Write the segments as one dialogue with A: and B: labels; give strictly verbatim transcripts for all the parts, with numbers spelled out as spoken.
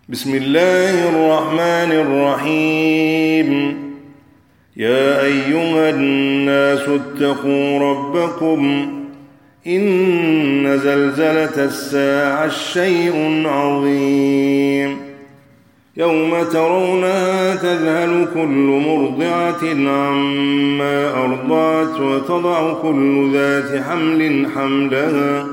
A: بسم الله الرحمن الرحيم. يا أيها الناس اتقوا ربكم إن زلزلة الساعة شيء عظيم يوم ترونها تذهل كل مرضعة عما أرضعت وتضع كل ذات حمل حملها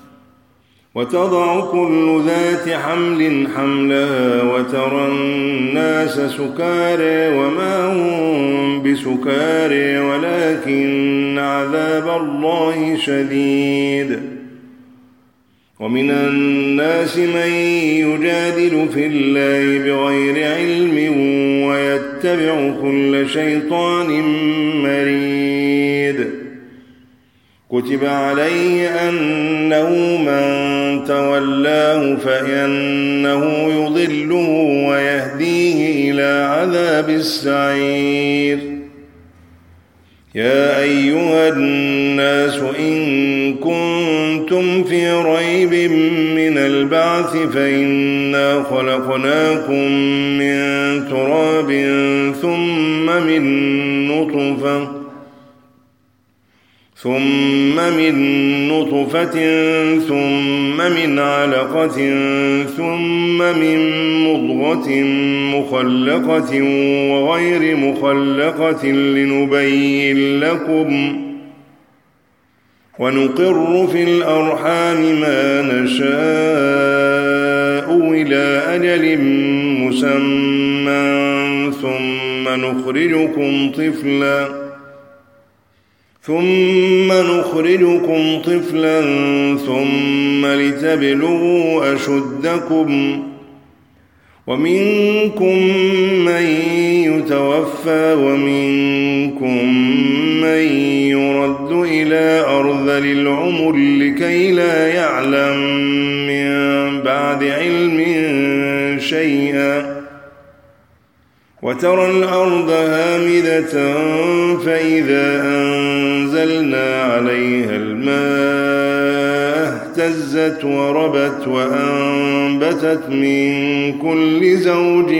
A: وتضع كل ذات حمل حملها وترى الناس سكارى وما هم بسكارى ولكن عذاب الله شديد. ومن الناس من يجادل في الله بغير علم ويتبع كل شيطان مريد. كتب عليه أنه من تولاه فإنه يضله ويهديه إلى عذاب السعير. يا أيها الناس إن كنتم في ريب من البعث فإنا خلقناكم من تراب ثم من نطفة ثم من نطفة ثم من علقة ثم من مضغة مخلقة وغير مخلقة لنبين لكم ونقر في الأرحام ما نشاء إلى أجل مسمى ثم نخرجكم طفلاً ثم نخرجكم طفلا ثم لتبلغوا أشدكم ومنكم من يتوفى ومنكم من يرد إلى أرذل العمر لكي لا يعلم من بعد علم شيئا. وترى الأرض هامدة فإذا أنزلنا عليها الماء اهتزت وربت وأنبتت من كل زوج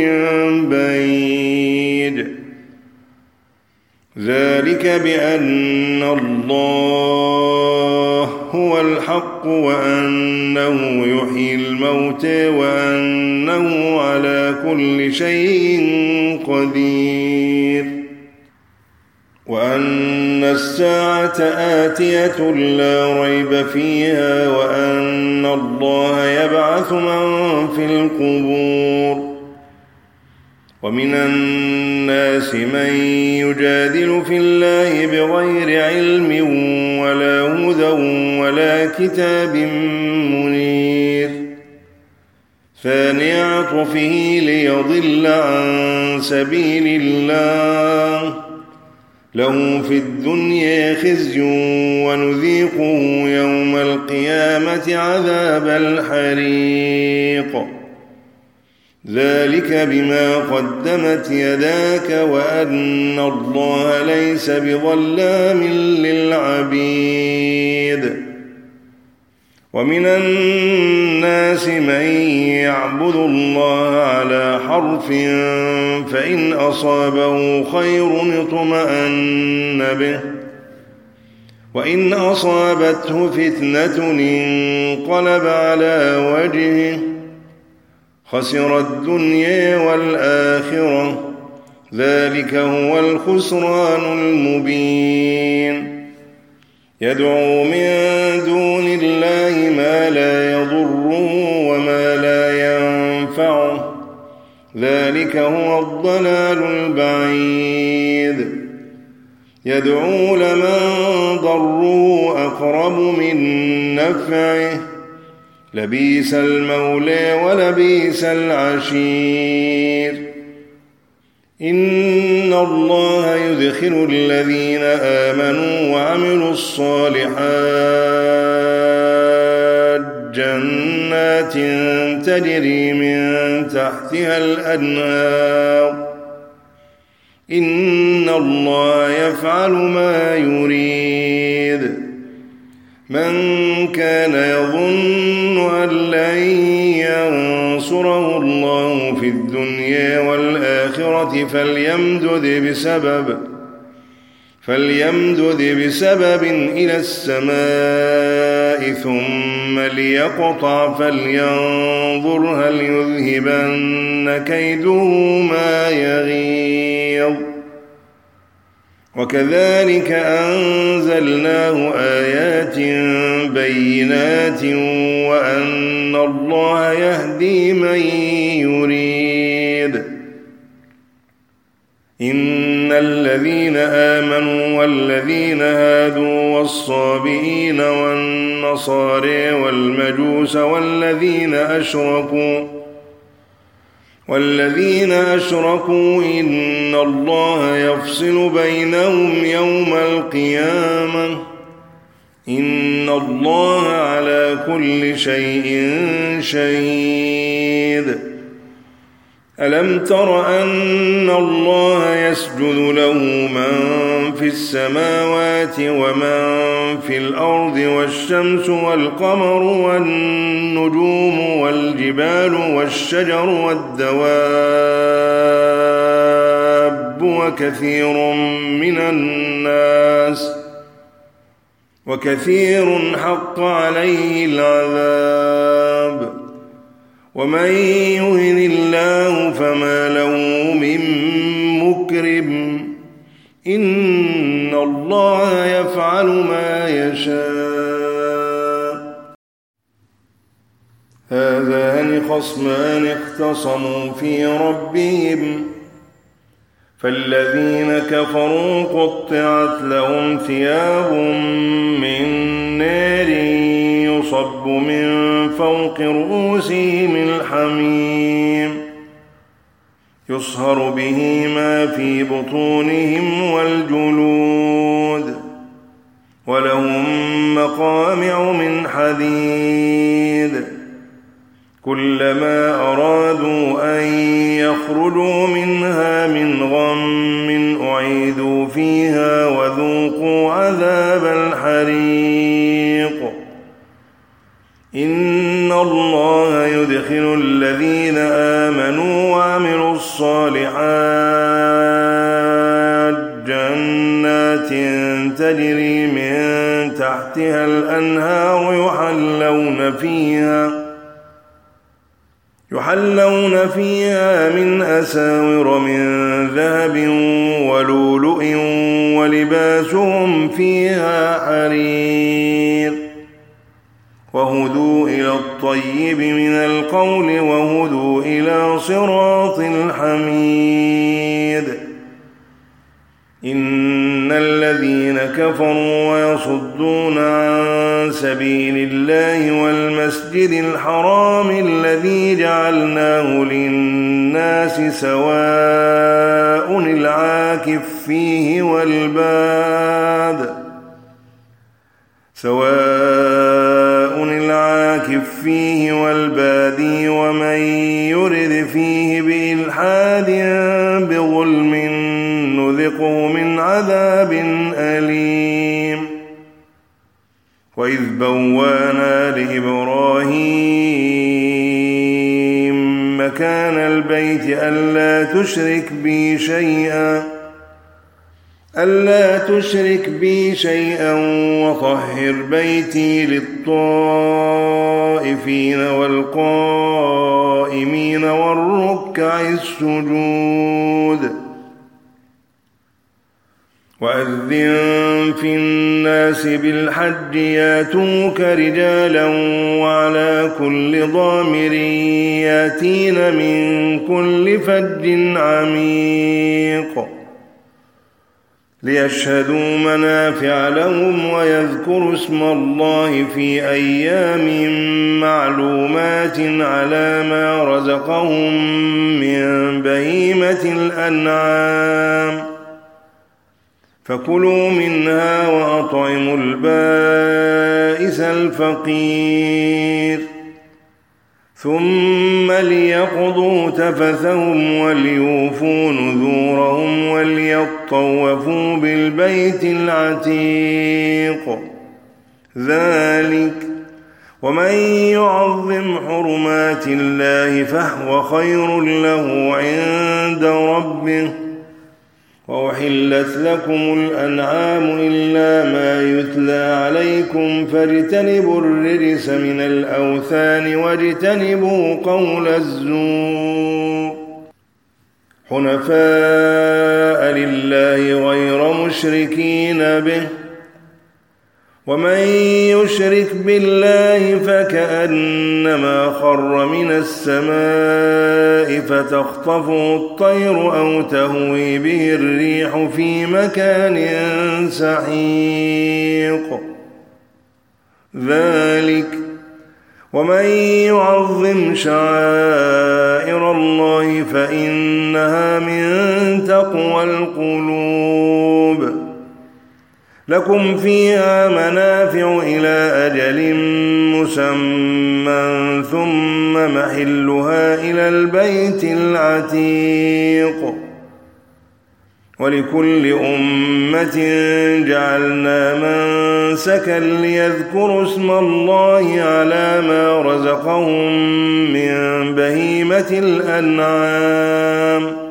A: بهيج. ذلك بأن الله هو الحق وأنه يحيي الموتى وأنه على كل شيء قدير وأن الساعة آتية لا ريب فيها وأن الله يبعث من في القبور. ومن الناس من يجادل في الله بغير علم ولا هدى ولا كتاب منير. ثاني عطفه ليضل عن سبيل الله له في الدنيا خزي ونذيقه يوم القيامة عذاب الحريق. ذلك بما قدمت يداك وأن الله ليس بظلام للعبيد. ومن الناس من يعبد الله على حرف فإن أصابه خير اطمأن به وإن أصابته فتنة انقلب على وجهه خسر الدنيا والآخرة. ذلك هو الخسران المبين. يدعو من دون الله ما لا يضره وما لا ينفعه. ذلك هو الضلال البعيد. يدعو لمن ضره أقرب من نفعه لبئس المولى ولبئس العشير. إن الله يدخل الذين آمنوا وعملوا الصالحات جنات تجري من تحتها الأنهار. إن الله يفعل ما يريد. من كان يظن أن لن ينصره الله في الدنيا والآخرة فليمدد بسبب فليمدد بسبب إلى السماء ثم ليقطع فلينظر هل يذهبن كيده ما يغيظ وكذلك أنزلناه آيات بينات وأن الله يهدي من يريد إن الذين آمنوا والذين هادوا والصابئين والنصارى والمجوس والذين أشركوا والذين أشركوا إن الله يفصل بينهم يوم القيامة إن الله على كل شيء شهيد ألم تر أن الله يسجد له من في السماوات ومن في الأرض والشمس والقمر والنجوم والجبال والشجر والدواب وكثير من الناس وكثير حق عليه العذاب ومن يهن الله فما له من مكرم إن الله يفعل ما يشاء هذان خصمان اختصموا في ربهم فالذين كفروا قطعت لهم ثياب من نار يصب من فوق رؤوسهم الحميم يصهر به ما في بطونهم والجلود ولهم مقامع من حديد كلما أرادوا أن يخرجوا منها من غم أعيدوا فيها وذوقوا عذاب الحريق إن الله يدخل الذين آمنوا وعملوا الصالحات جنات تجري من تحتها الأنهار يحلون فيها يحلون فيها من أساور من ذهب ولؤلؤ ولباسهم فيها حرير وهدوا إلى الطيب من القول وهدوا إلى صراط الحميد إن الذين كفروا ويصدون عن سبيل الله والمسجد الحرام الذي جعلناه للناس سواء العاكف فيه والباد سواء العاكف فيه والبادي ومن يرد فيه بإلحاد بظلم نذقه من عذاب أليم وإذ بوانا لإبراهيم مكان البيت ألا تشرك بي شيئا ألا تشرك بي شيئا وطهر بيتي للطائفين والقائمين والركع السجود وأذن في الناس بالحج ياتوك رجالا وعلى كل ضامر ياتين من كل فج عميق ليشهدوا منافع لهم ويذكروا اسم الله في أيام معلومات على ما رزقهم من بهيمة الأنعام فكلوا منها وأطعموا البائس الفقير ثم ليقضوا تفثهم وليوفوا نذورهم وليطوفوا بالبيت العتيق ذلك ومن يعظم حرمات الله فهو خير له عند ربه. وأحلت لكم الأنعام إلا ما يتلى عليكم فاجتنبوا الرجس من الأوثان واجتنبوا قول الزور حنفاء لله غير مشركين به. ومن يشرك بالله فكأنما خر من السماء فتخطفه الطير أو تهوي به الريح في مكان سحيق. ذلك ومن يعظم شعائر الله فإنها من تقوى القلوب. لكم فيها منافع إلى أجل مسمى ثم محلها إلى البيت العتيق. ولكل أمة جعلنا منسكا ليذكروا اسم الله على ما رزقهم من بهيمة الأنعام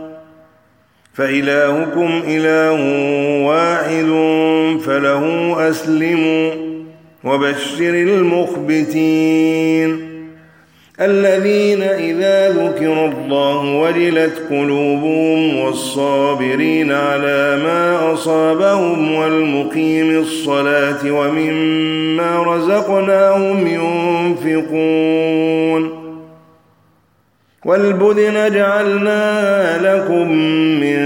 A: فإلهكم إله واحد فله أسلموا. وبشر المخبتين الذين إذا ذكر الله وجلت قلوبهم والصابرين على ما أصابهم والمقيم الصلاة ومما رزقناهم ينفقون. والبدن جعلناها لكم من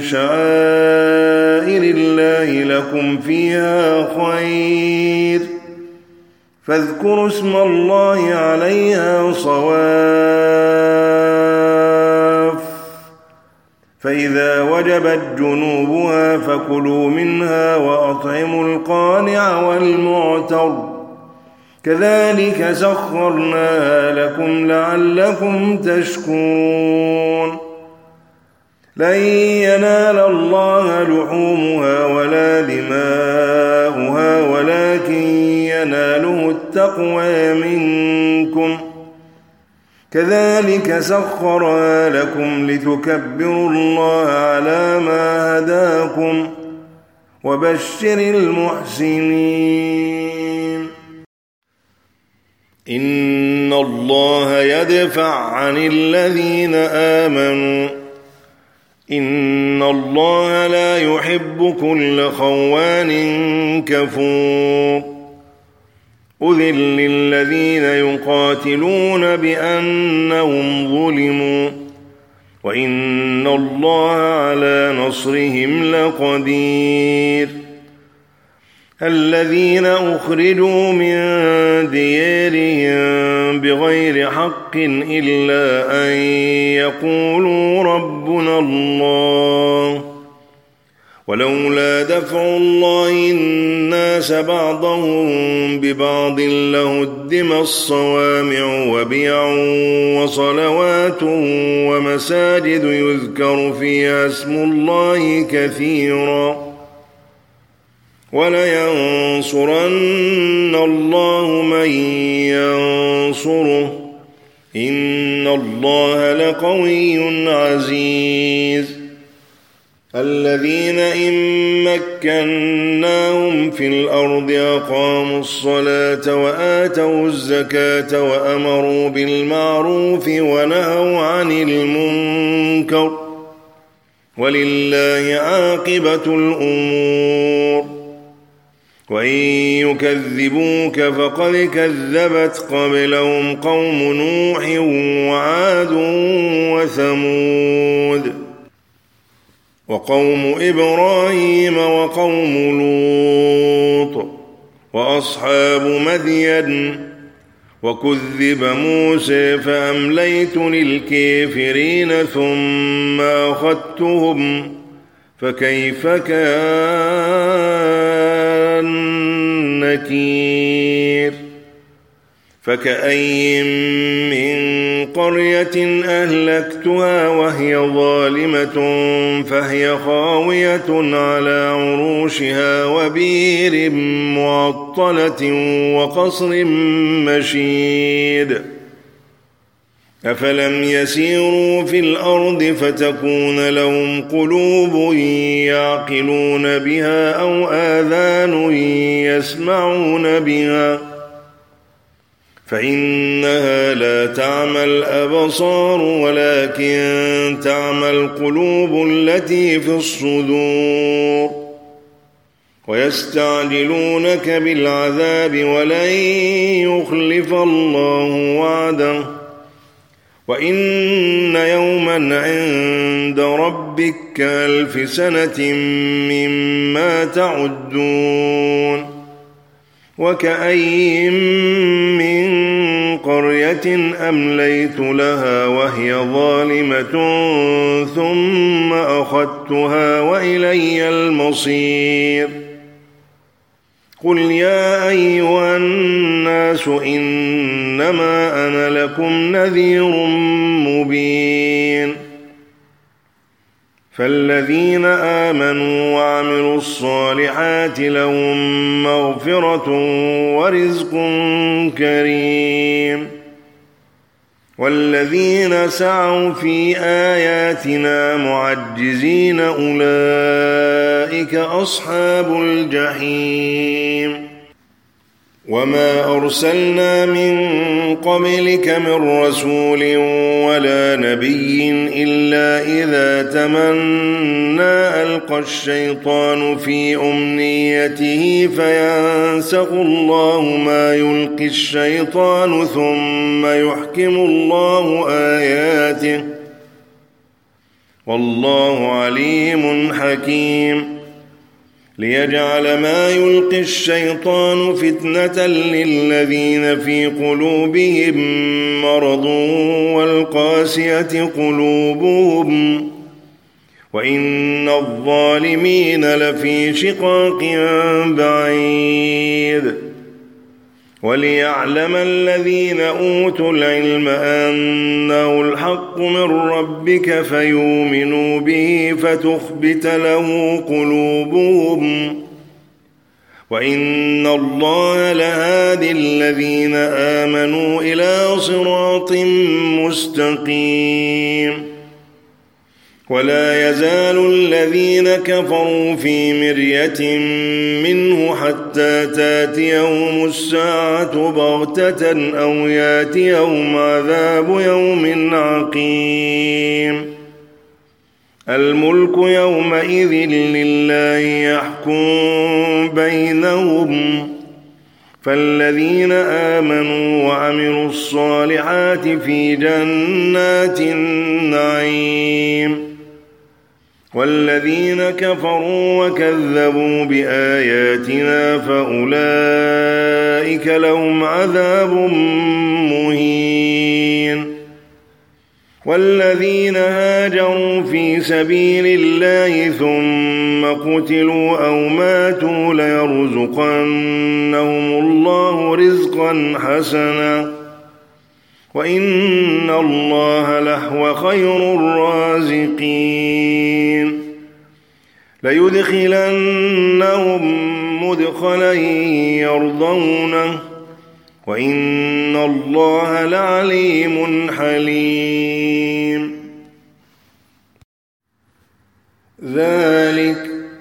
A: شعائر الله لكم فيها خير فاذكروا اسم الله عليها صواف. فإذا وجبت جنوبها فكلوا منها وأطعموا القانع والمعتر كذلك سخرناها لكم لعلكم تشكرون. لن ينال الله لحومها ولا دماؤها ولكن يناله التقوى منكم كذلك سخرها لكم لتكبروا الله على ما هداكم. وبشر المحسنين. إن الله يدفع عن الذين آمنوا إن الله لا يحب كل خوان كفور. أذن للذين يقاتلون بأنهم ظلموا وإن الله على نصرهم لقدير. الذين أخرجوا من ديارهم بغير حق إلا أن يقولوا ربنا الله ولولا دفع الله الناس بعضهم ببعض لهدمت الصوامع وبيع وصلوات ومساجد يذكر فيها اسم الله كثيرا ولينصرن الله من ينصره إن الله لقوي عزيز. الذين إن مكناهم في الأرض أقاموا الصلاة وآتوا الزكاة وأمروا بالمعروف ونهوا عن المنكر ولله عاقبة الأمور. وإن يكذبوك فقد كذبت قبلهم قوم نوح وعاد وثمود وقوم إبراهيم وقوم لوط وأصحاب مدين وكذب موسى فأمليت للكافرين ثم أخذتهم فكيف كان نكير. فكأي من قرية أهلكتها وهي ظالمة فهي خاوية على عروشها وبئر معطلة وقصر مشيد أفلم يسيروا في الأرض فتكون لهم قلوب يعقلون بها أو آذان يسمعون بها فإنها لا تعمى الأبصار ولكن تعمى القلوب التي في الصدور ويستعجلونك بالعذاب ولن يخلف الله وعده وإن يوما عند ربك كألف سنة مما تعدون وكأي من قرية أمليت لها وهي ظالمة ثم أخذتها وإلي المصير قل يا أيها الناس إنما أنا لكم نذير مبين فالذين آمنوا وعملوا الصالحات لهم مغفرة ورزق كريم والذين سعوا في آياتنا معجزين أولئك أصحاب الجحيم وما أرسلنا من قبلك من رسول ولا نبي إلا إذا تمنى ألقى الشيطان في أمنيته فينسخ الله ما يلقي الشيطان ثم يحكم الله آياته والله عليم حكيم ليجعل ما يلقي الشيطان فتنة للذين في قلوبهم مرض والقاسية قلوبهم وإن الظالمين لفي شقاق بعيد وليعلم الذين أوتوا العلم أنه الحق من ربك فيؤمنوا به فتخبت له قلوبهم وإن الله لهادي الذين آمنوا إلى صراط مستقيم ولا يزال الذين كفروا في مرية منه حتى تاتيهم الساعة بغتة أو ياتيهم عذاب يوم عقيم الملك يومئذ لله يحكم بينهم فالذين آمنوا وعملوا الصالحات في جنات النعيم والذين كفروا وكذبوا بآياتنا فأولئك لهم عذاب مهين والذين هاجروا في سبيل الله ثم قتلوا أو ماتوا ليرزقنهم الله رزقا حسنا وإن الله لهو خير الرازقين ليدخلنهم مدخلا يرضونه وإن الله لعليم حليم ذلك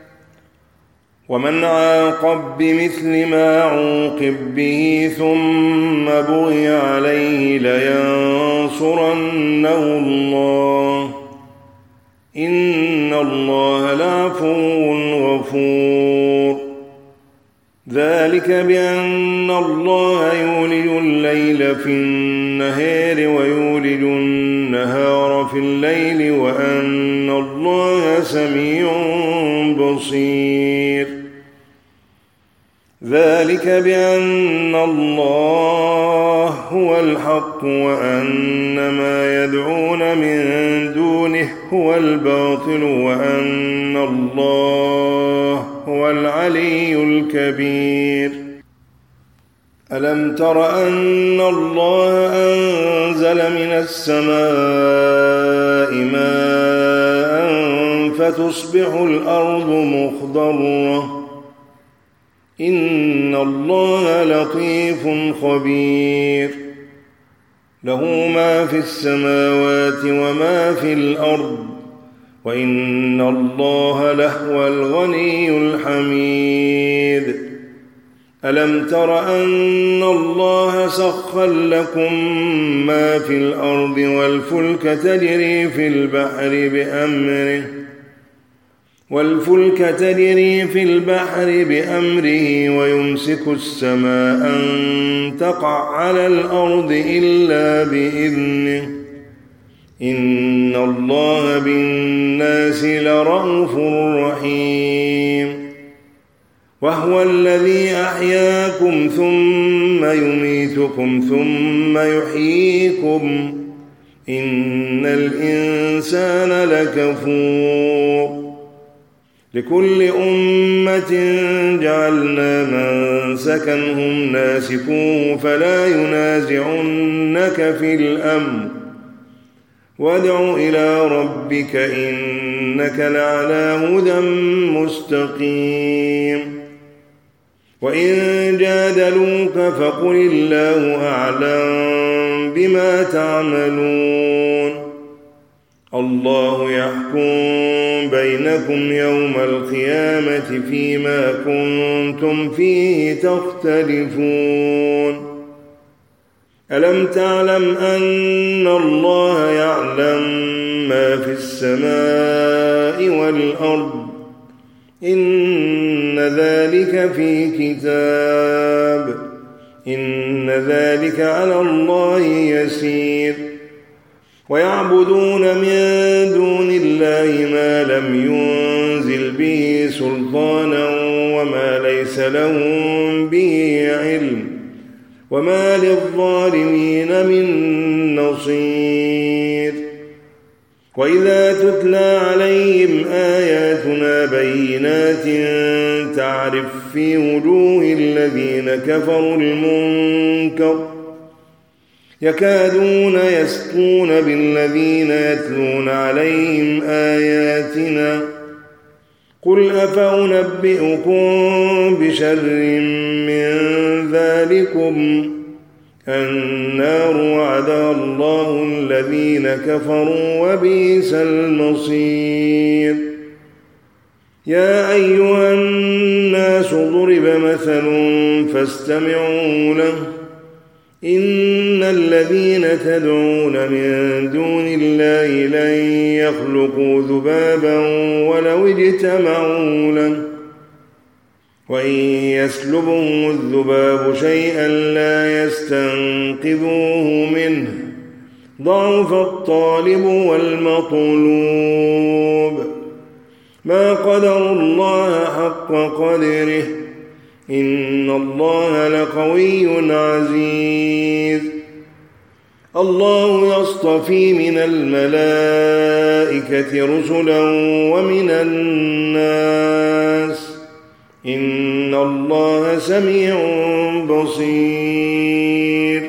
A: ومن عاقب بمثل ما عوقب به ثم بغي عليه لينصرنه الله إن الله لعفو غفور ذلك بأن الله يولج الليل في النهار ويولج النهار في الليل وأن الله سميع بصير ذلك بأن الله هو الحق وأن ما يدعون من دونه هو الباطل وأن الله هو العلي الكبير ألم تر أن الله أنزل من السماء ماء فتصبح الأرض مخضرة إن الله لطيف خبير له ما في السماوات وما في الأرض وإن الله لهو الغني الحميد ألم تر أن الله سخر لكم ما في الأرض والفلك تجري في البحر بأمره والفلك تجري في البحر بأمره ويمسك السماء أن تقع على الأرض إلا بإذنه إن الله بالناس لرءوف رحيم وهو الذي أحياكم ثم يميتكم ثم يحييكم إن الإنسان لكفور لكل أمة جعلنا منسكا هم ناسكوه فلا ينازعنك في الأمر وادع إلى ربك إنك لعلى هدى مستقيم وإن جادلوك فقل الله أعلم بما تعملون الله يحكم بينكم يوم القيامة فيما كنتم فيه تختلفون ألم تعلم أن الله يعلم ما في السماء والأرض إن ذلك في كتاب إن ذلك على الله يسير ويعبدون من دون الله ما لم ينزل به سلطانا وما ليس لهم به علم وما للظالمين من نصير وإذا تتلى عليهم آياتنا بينات تعرف في وجوه الذين كفروا المنكر يكادون يسقون بالذين يتلون عليهم آياتنا قل أفأنبئكم بشر من ذلكم النار وعدها الله الذين كفروا وبئس المصير يا أيها الناس ضرب مثل فاستمعوا له إن الذين تدعون من دون الله لن يخلقوا ذبابا ولو اجتمعوا له وإن يسلبهم الذباب شيئا لا يستنقذوه منه ضعف الطالب والمطلوب ما قدروا الله حق قدره إن الله لقوي عزيز الله يصطفي من الملائكة رسلا ومن الناس إن الله سميع بصير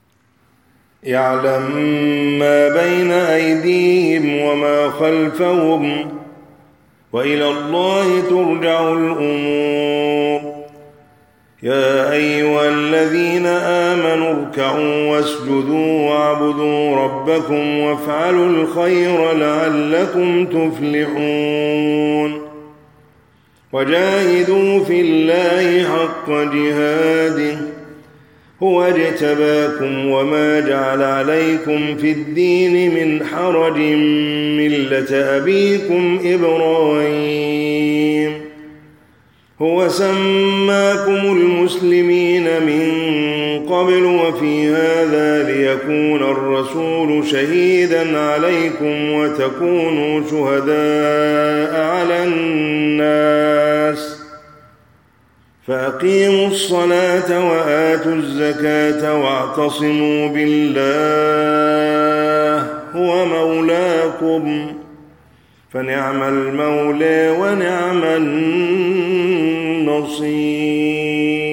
A: يعلم ما بين أيديهم وما خلفهم وإلى الله ترجع الأمور يا أيها الذين آمنوا اركعوا واسجدوا واعبدوا ربكم وافعلوا الخير لعلكم تفلحون وجاهدوا في الله حق جهاده هو اجتباكم وما جعل عليكم في الدين من حرج ملة أبيكم إبراهيم هو سماكم المسلمين من قبل وفي هذا ليكون الرسول شهيدا عليكم وتكونوا شهداء على الناس فأقيموا الصلاة وآتوا الزكاة واعتصموا بالله هو مولاكم فنعم المولى ونعم النصير